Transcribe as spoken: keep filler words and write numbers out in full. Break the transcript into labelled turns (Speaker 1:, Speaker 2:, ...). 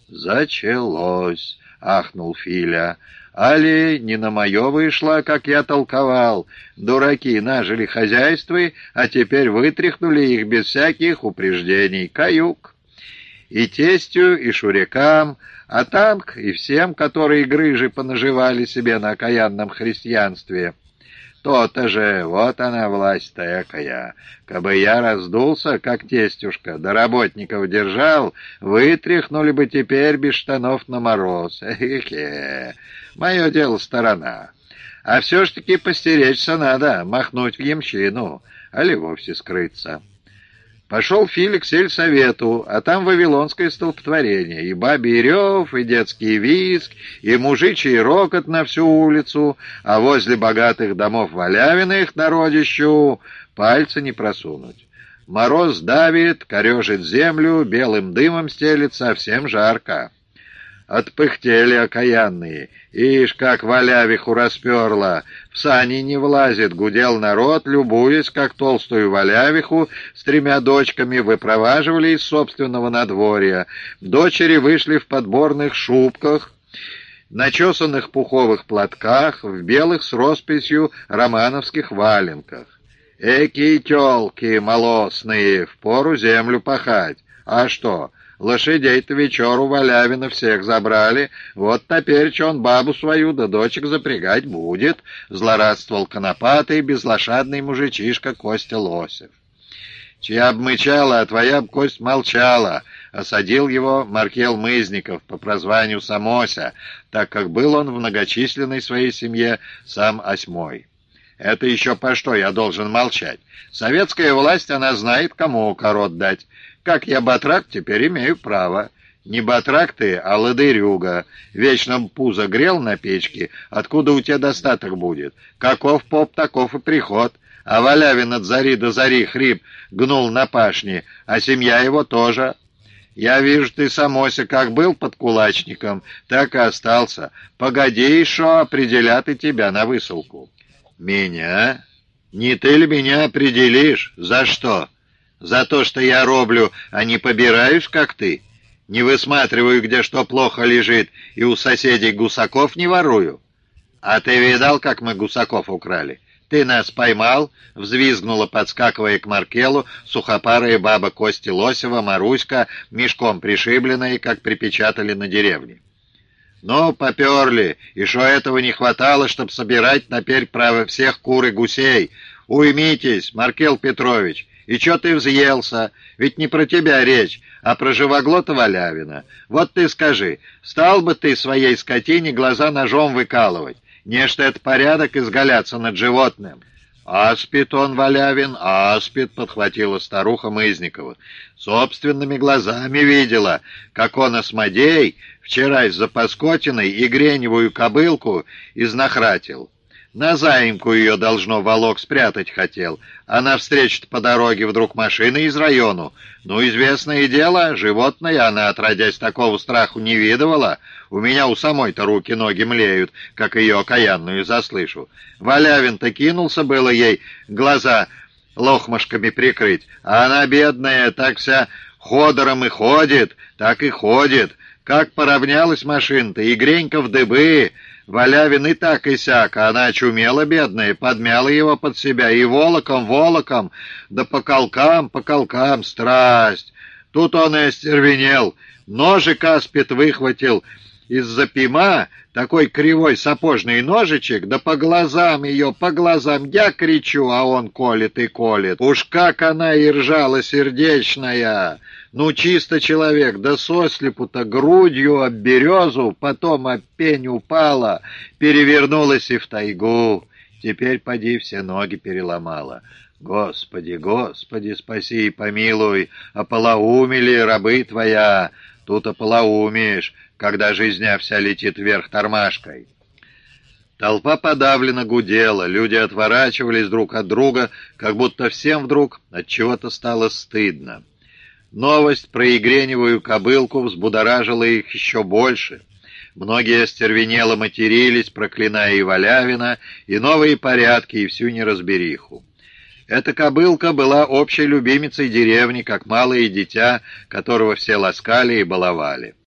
Speaker 1: «Зачалось!» — ахнул Филя. «Али не на мое вышло, как я толковал. Дураки нажили хозяйствы, а теперь вытряхнули их без всяких упреждений. Каюк! И тестю, и шурикам, а танк и всем, которые грыжи понаживали себе на окаянном христианстве. То-то же, вот она власть-то экая. Кабы я раздулся, как тестюшка, да работников держал, вытряхнули бы теперь без штанов на мороз. Эхе, мое дело сторона. А все ж таки постеречься надо, махнуть в ямщину, али вовсе скрыться». Пошел Филик к сельсовету, а там вавилонское столпотворение, и бабий рев, и детский визг, и мужичий рокот на всю улицу, а возле богатых домов Валявиных народищу пальца не просунуть. Мороз давит, корежит землю, белым дымом стелет, совсем жарко. Отпыхтели окаянные. Ишь, как Валявиху расперла. В сани не влазит, гудел народ, любуясь, как толстую Валявиху с тремя дочками выпроваживали из собственного надворья. Дочери вышли в подборных шубках, начесанных пуховых платках, в белых с росписью романовских валенках. Экие тёлки молосные, впору землю пахать. А что? Лошадей-то вечеру Валявина всех забрали, вот теперь он бабу свою да дочек запрягать будет, — злорадствовал конопатый безлошадный мужичишка Костя Лосев. «Чья б мычала, а твоя б кость молчала», — осадил его Маркел Мызников по прозванию Самося, так как был он в многочисленной своей семье сам осьмой. «Это еще по что я должен молчать? Советская власть, она знает, кому укорот дать. Как я батрак, теперь имею право. Не батрак ты, а ладырюга. Вечно пузо грел на печке, откуда у тебя достаток будет? Каков поп, таков и приход. А Валявин от зари до зари хрип гнул на пашне, а семья его тоже. Я вижу, ты, Самося, как был под кулачником, так и остался. Погоди еще, определят и тебя на высылку». «Меня? Не ты ли меня определишь? За что? За то, что я роблю, а не побираюсь, как ты? Не высматриваю, где что плохо лежит, и у соседей гусаков не ворую? А ты видал, как мы гусаков украли? Ты нас поймал?» — взвизгнула, подскакивая к Маркелу, сухопарая баба Кости Лосева, Маруська, мешком пришибленная, как припечатали на деревне. «Ну, поперли, и шо этого не хватало, чтоб собирать наперь право всех кур и гусей? Уймитесь, Маркел Петрович, и чё ты взъелся? Ведь не про тебя речь, а про живоглота Валявина. Вот ты скажи, стал бы ты своей скотине глаза ножом выкалывать? Нечто это порядок изгаляться над животным». «Аспид он, Валявин, аспид», — подхватила старуха Мызникова. «Собственными глазами видела, как он, осмодей, вчера из-за паскотиной и греневую кобылку изнахратил. На заимку ее, должно, волок спрятать хотел, а навстречу по дороге вдруг машина из району. Ну, известное дело, животное она, отродясь, такого страху не видывала. У меня у самой-то руки-ноги млеют, как ее окаянную заслышу. Валявин-то кинулся было ей глаза лохмашками прикрыть, а она, бедная, так вся ходором и ходит, так и ходит. Как поравнялась машина-то, и гренька в дыбы. Валявин и так и сяк, а она очумела, бедная, подмяла его под себя, и волоком, волоком, да по колкам, по колкам, страсть. Тут он и остервенел, ножик аспид выхватил из-за пима, такой кривой сапожный ножичек, да по глазам ее, по глазам, я кричу, а он колет и колет. Уж как она и ржала сердечная! Ну, чисто человек, да сослепу-то грудью об березу, потом об пень упала, перевернулась и в тайгу. Теперь поди все ноги переломала. Господи, Господи, спаси и помилуй, ополоумели рабы твоя. Тут ополоумишь, когда жизня вся летит вверх тормашкой». Толпа подавленно гудела, люди отворачивались друг от друга, как будто всем вдруг от чего-то стало стыдно. Новость про игреневую кобылку взбудоражила их еще больше. Многие остервенело матерились, проклиная и Валявина, и новые порядки, и всю неразбериху. Эта кобылка была общей любимицей деревни, как малое дитя, которого все ласкали и баловали.